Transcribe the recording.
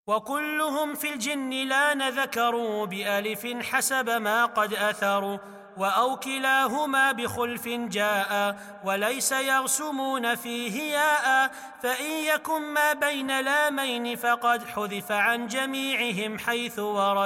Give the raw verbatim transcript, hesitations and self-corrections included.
وكلهم في الجن لان ذكروا بألف حسب ما قد أثروا، وأو كلاهما بخلف جاء وليس يرسمون فيه ياء، فإن يكن ما بين لامين فقد حذف عن جميعهم حيث ورد.